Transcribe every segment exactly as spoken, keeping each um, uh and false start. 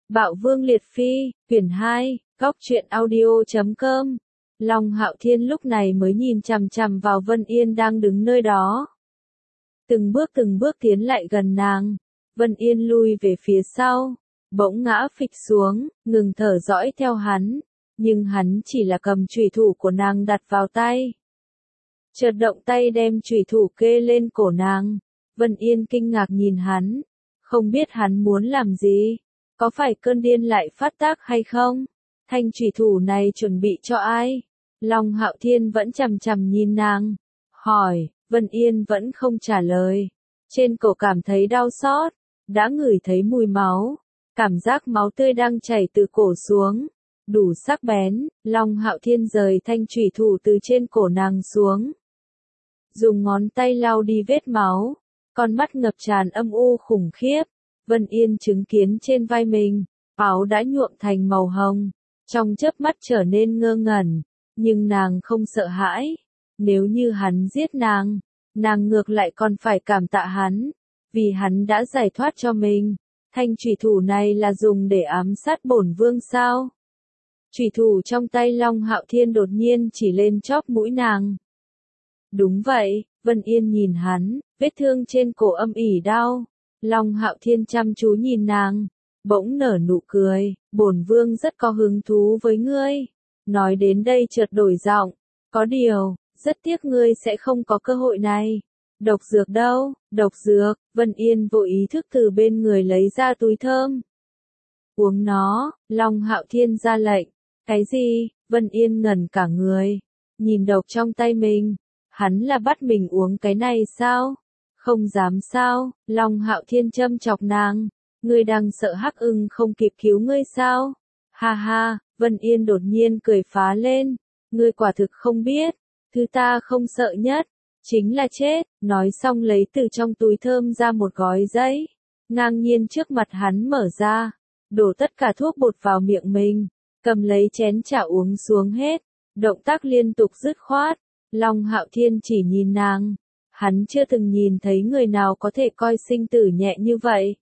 Bạo Vương Liệt Phi, quyển hai, góc truyện audio chấm com. Long Hạo Thiên lúc này mới nhìn chằm chằm vào Vân Yên đang đứng nơi đó. Từng bước từng bước tiến lại gần nàng. Vân Yên lui về phía sau, bỗng ngã phịch xuống, ngừng thở dõi theo hắn. Nhưng hắn chỉ là cầm chùy thủ của nàng đặt vào tay. Chợt động tay đem chùy thủ kê lên cổ nàng. Vân Yên kinh ngạc nhìn hắn. Không biết hắn muốn làm gì. Có phải cơn điên lại phát tác hay không? Thanh chùy thủ này chuẩn bị cho ai? Long Hạo Thiên vẫn chằm chằm nhìn nàng. Hỏi, Vân Yên vẫn không trả lời. Trên cổ cảm thấy đau xót. Đã ngửi thấy mùi máu. Cảm giác máu tươi đang chảy từ cổ xuống. Đủ sắc bén. Long Hạo Thiên rời thanh chùy thủ từ trên cổ nàng xuống. Dùng ngón tay lau đi vết máu. Con mắt ngập tràn âm u khủng khiếp. Vân Yên chứng kiến trên vai mình, áo đã nhuộm thành màu hồng, trong chớp mắt trở nên ngơ ngẩn, nhưng nàng không sợ hãi. Nếu như hắn giết nàng, nàng ngược lại còn phải cảm tạ hắn, vì hắn đã giải thoát cho mình. Thanh chùy thủ này là dùng để ám sát bổn vương sao? Chùy thủ trong tay Long Hạo Thiên đột nhiên chỉ lên chóp mũi nàng. Đúng vậy, Vân Yên nhìn hắn, vết thương trên cổ âm ỉ đau. Long Hạo Thiên chăm chú nhìn nàng, bỗng nở nụ cười, bổn vương rất có hứng thú với ngươi. Nói đến đây chợt đổi giọng, có điều, rất tiếc ngươi sẽ không có cơ hội này. Độc dược đâu? Độc dược, Vân Yên vô ý thức từ bên người lấy ra túi thơm. Uống nó, Long Hạo Thiên ra lệnh. Cái gì? Vân Yên ngẩn cả người, nhìn độc trong tay mình, hắn là bắt mình uống cái này sao? Không dám sao? Long Hạo Thiên châm chọc nàng. Ngươi đang sợ Hắc Ưng không kịp cứu ngươi sao? Ha ha, Vân Yên đột nhiên cười phá lên. Ngươi quả thực không biết, thứ ta không sợ nhất, chính là chết. Nói xong lấy từ trong túi thơm ra một gói giấy. Ngang nhiên trước mặt hắn mở ra. Đổ tất cả thuốc bột vào miệng mình. Cầm lấy chén trà uống xuống hết. Động tác liên tục dứt khoát. Long Hạo Thiên chỉ nhìn nàng. Hắn chưa từng nhìn thấy người nào có thể coi sinh tử nhẹ như vậy.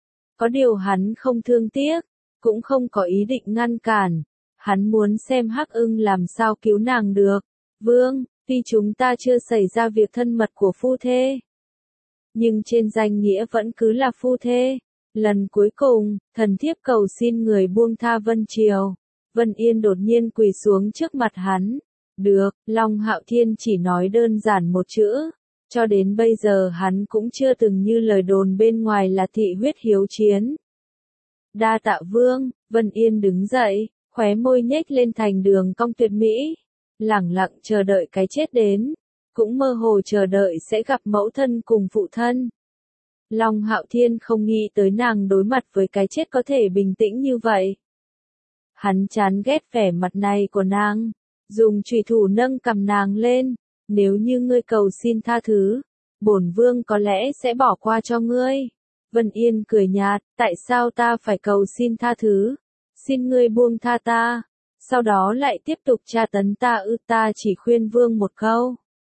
Có điều hắn không thương tiếc, cũng không có ý định ngăn cản. Hắn muốn xem Hắc Ưng làm sao cứu nàng được. Vương, tuy chúng ta chưa xảy ra việc thân mật của phu thê, nhưng trên danh nghĩa vẫn cứ là phu thê. Lần cuối cùng, thần thiếp cầu xin người buông tha Vân Triều. Vân Yên đột nhiên quỳ xuống trước mặt hắn. Được, Long Hạo Thiên chỉ nói đơn giản một chữ. Cho đến bây giờ hắn cũng chưa từng như lời đồn bên ngoài là thị huyết hiếu chiến. Đa tạ vương, Vân Yên đứng dậy, khóe môi nhếch lên thành đường cong tuyệt mỹ. Lẳng lặng chờ đợi cái chết đến, cũng mơ hồ chờ đợi sẽ gặp mẫu thân cùng phụ thân. Long Hạo Thiên không nghĩ tới nàng đối mặt với cái chết có thể bình tĩnh như vậy. Hắn chán ghét vẻ mặt này của nàng, dùng chùy thủ nâng cầm nàng lên. Nếu như ngươi cầu xin tha thứ, bổn vương có lẽ sẽ bỏ qua cho ngươi. Vân Yên cười nhạt, tại sao ta phải cầu xin tha thứ? Xin ngươi buông tha ta, sau đó lại tiếp tục tra tấn ta ư? Ta chỉ khuyên vương một câu.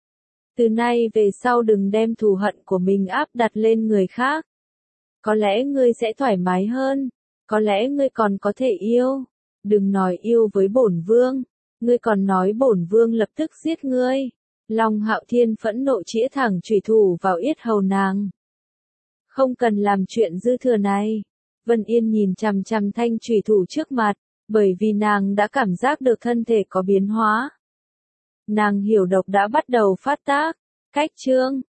Từ nay về sau đừng đem thù hận của mình áp đặt lên người khác. Có lẽ ngươi sẽ thoải mái hơn, có lẽ ngươi còn có thể yêu. Đừng nói yêu với bổn vương, ngươi còn nói bổn vương lập tức giết ngươi. Long Hạo Thiên phẫn nộ chĩa thẳng chùy thủ vào yết hầu nàng. Không cần làm chuyện dư thừa này. Vân Yên nhìn chằm chằm thanh chùy thủ trước mặt, bởi vì nàng đã cảm giác được thân thể có biến hóa. Nàng hiểu độc đã bắt đầu phát tác. Cách chương,